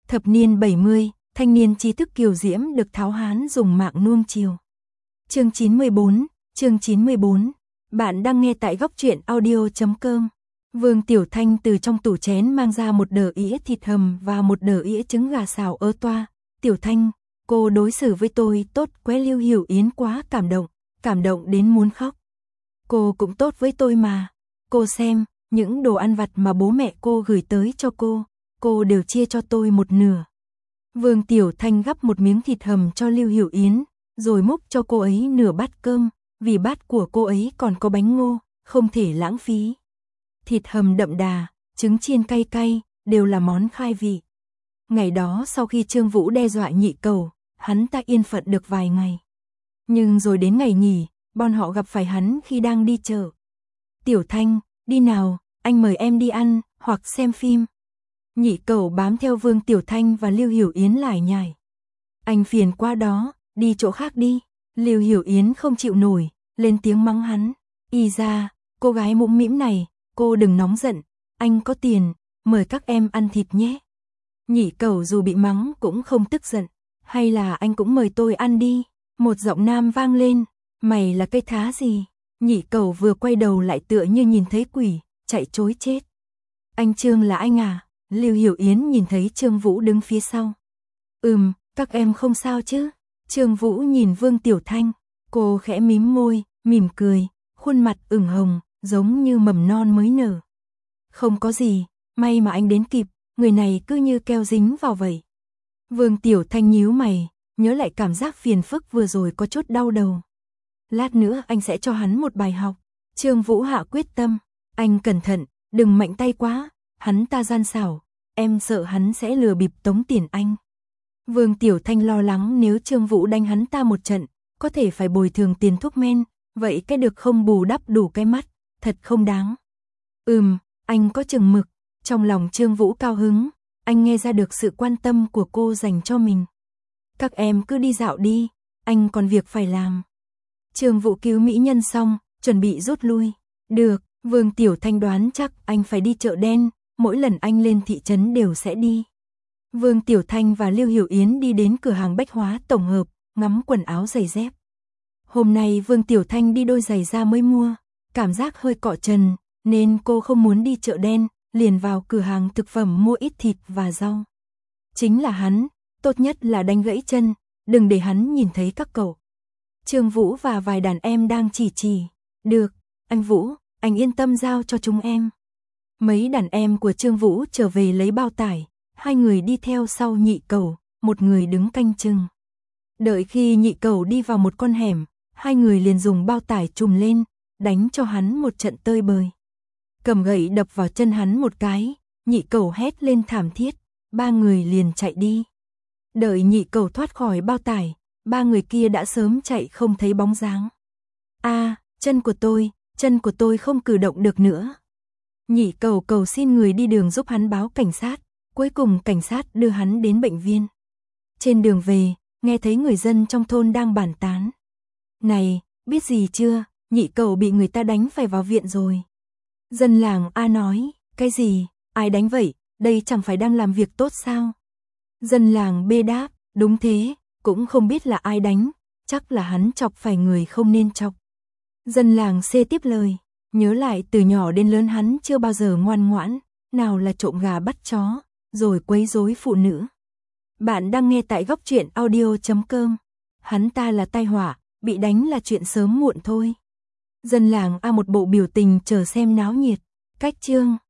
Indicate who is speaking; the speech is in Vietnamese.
Speaker 1: Thập niên 70, thanh niên trí thức kiều diễm được Tháo Hán dùng mạng nuông chiều. Chương 94. Bạn đang nghe tại góc truyện audio.com. Vương Tiểu Thanh từ trong tủ chén mang ra một đờ ĩa thịt hầm và một đờ ĩa trứng gà xào ớ toa. Tiểu Thanh, cô đối xử với tôi tốt quá. Lưu Hiểu Yến quá cảm động đến muốn khóc. Cô cũng tốt với tôi mà. Cô xem, những đồ ăn vặt mà bố mẹ cô gửi tới cho cô đều chia cho tôi một nửa. Vương Tiểu Thanh gắp một miếng thịt hầm cho Lưu Hiểu Yến, rồi múc cho cô ấy nửa bát cơm, vì bát của cô ấy còn có bánh ngô, không thể lãng phí. Thịt hầm đậm đà, trứng chiên cay cay, đều là món khai vị. Ngày đó sau khi Trương Vũ đe dọa Nhị Cầu, hắn ta yên phận được vài ngày. Nhưng rồi đến ngày nghỉ, bọn họ gặp phải hắn khi đang đi chợ. Tiểu Thanh, đi nào, anh mời em đi ăn, hoặc xem phim. Nhị Cầu bám theo Vương Tiểu Thanh và Lưu Hiểu Yến lải nhải. Anh phiền quá đó, đi chỗ khác đi. Lưu Hiểu Yến không chịu nổi, lên tiếng mắng hắn. Y ra, cô gái mũm mĩm này, cô đừng nóng giận, anh có tiền, mời các em ăn thịt nhé. Nhị Cầu dù bị mắng cũng không tức giận. Hay là anh cũng mời tôi ăn đi. Một giọng nam vang lên. Mày là cây thá gì? Nhị Cầu vừa quay đầu lại tựa như nhìn thấy quỷ, chạy trối chết. Anh Trương là anh à? Lưu Hiểu Yến nhìn thấy Trương Vũ đứng phía sau. Các em không sao chứ? Trương Vũ nhìn Vương Tiểu Thanh, cô khẽ mím môi, mỉm cười, khuôn mặt ửng hồng, giống như mầm non mới nở. Không có gì, may mà anh đến kịp, người này cứ như keo dính vào vậy. Vương Tiểu Thanh nhíu mày, nhớ lại cảm giác phiền phức vừa rồi có chút đau đầu. Lát nữa anh sẽ cho hắn một bài học. Trương Vũ hạ quyết tâm, anh cẩn thận, đừng mạnh tay quá, hắn ta gian xảo, em sợ hắn sẽ lừa bịp tống tiền anh. Vương Tiểu Thanh lo lắng nếu Trương Vũ đánh hắn ta một trận, có thể phải bồi thường tiền thuốc men, vậy cái được không bù đắp đủ cái mắt, thật không đáng. Anh có chừng mực. Trong lòng Trương Vũ cao hứng, anh nghe ra được sự quan tâm của cô dành cho mình. Các em cứ đi dạo đi, anh còn việc phải làm. Trương Vũ cứu mỹ nhân xong, chuẩn bị rút lui. Được, Vương Tiểu Thanh đoán chắc anh phải đi chợ đen, mỗi lần anh lên thị trấn đều sẽ đi. Vương Tiểu Thanh và Lưu Hiểu Yến đi đến cửa hàng bách hóa tổng hợp, ngắm quần áo giày dép. Hôm nay Vương Tiểu Thanh đi đôi giày da mới mua, cảm giác hơi cọ trần, nên cô không muốn đi chợ đen, liền vào cửa hàng thực phẩm mua ít thịt và rau. Chính là hắn, tốt nhất là đánh gãy chân, đừng để hắn nhìn thấy các cậu. Trương Vũ và vài đàn em đang chỉ. Được, anh Vũ, anh yên tâm giao cho chúng em. Mấy đàn em của Trương Vũ trở về lấy bao tải, hai người đi theo sau Nhị Cầu, một người đứng canh chừng. Đợi khi Nhị Cầu đi vào một con hẻm, hai người liền dùng bao tải trùm lên, đánh cho hắn một trận tơi bời. Cầm gậy đập vào chân hắn một cái, Nhị Cầu hét lên thảm thiết, ba người liền chạy đi. Đợi Nhị Cầu thoát khỏi bao tải, ba người kia đã sớm chạy không thấy bóng dáng. Chân của tôi không cử động được nữa. Nhị Cầu cầu xin người đi đường giúp hắn báo cảnh sát, cuối cùng cảnh sát đưa hắn đến bệnh viện. Trên đường về, nghe thấy người dân trong thôn đang bàn tán. Này, biết gì chưa, Nhị Cầu bị người ta đánh phải vào viện rồi. Dân làng A nói, cái gì, ai đánh vậy, đây chẳng phải đang làm việc tốt sao? Dân làng B đáp, đúng thế, cũng không biết là ai đánh, chắc là hắn chọc phải người không nên chọc. Dân làng C tiếp lời, nhớ lại từ nhỏ đến lớn hắn chưa bao giờ ngoan ngoãn, nào là trộm gà bắt chó, rồi quấy rối phụ nữ. Bạn đang nghe tại góc truyện audio.com. Hắn ta là tai họa, bị đánh là chuyện sớm muộn thôi. Dân làng A một bộ biểu tình chờ xem náo nhiệt. Cách chương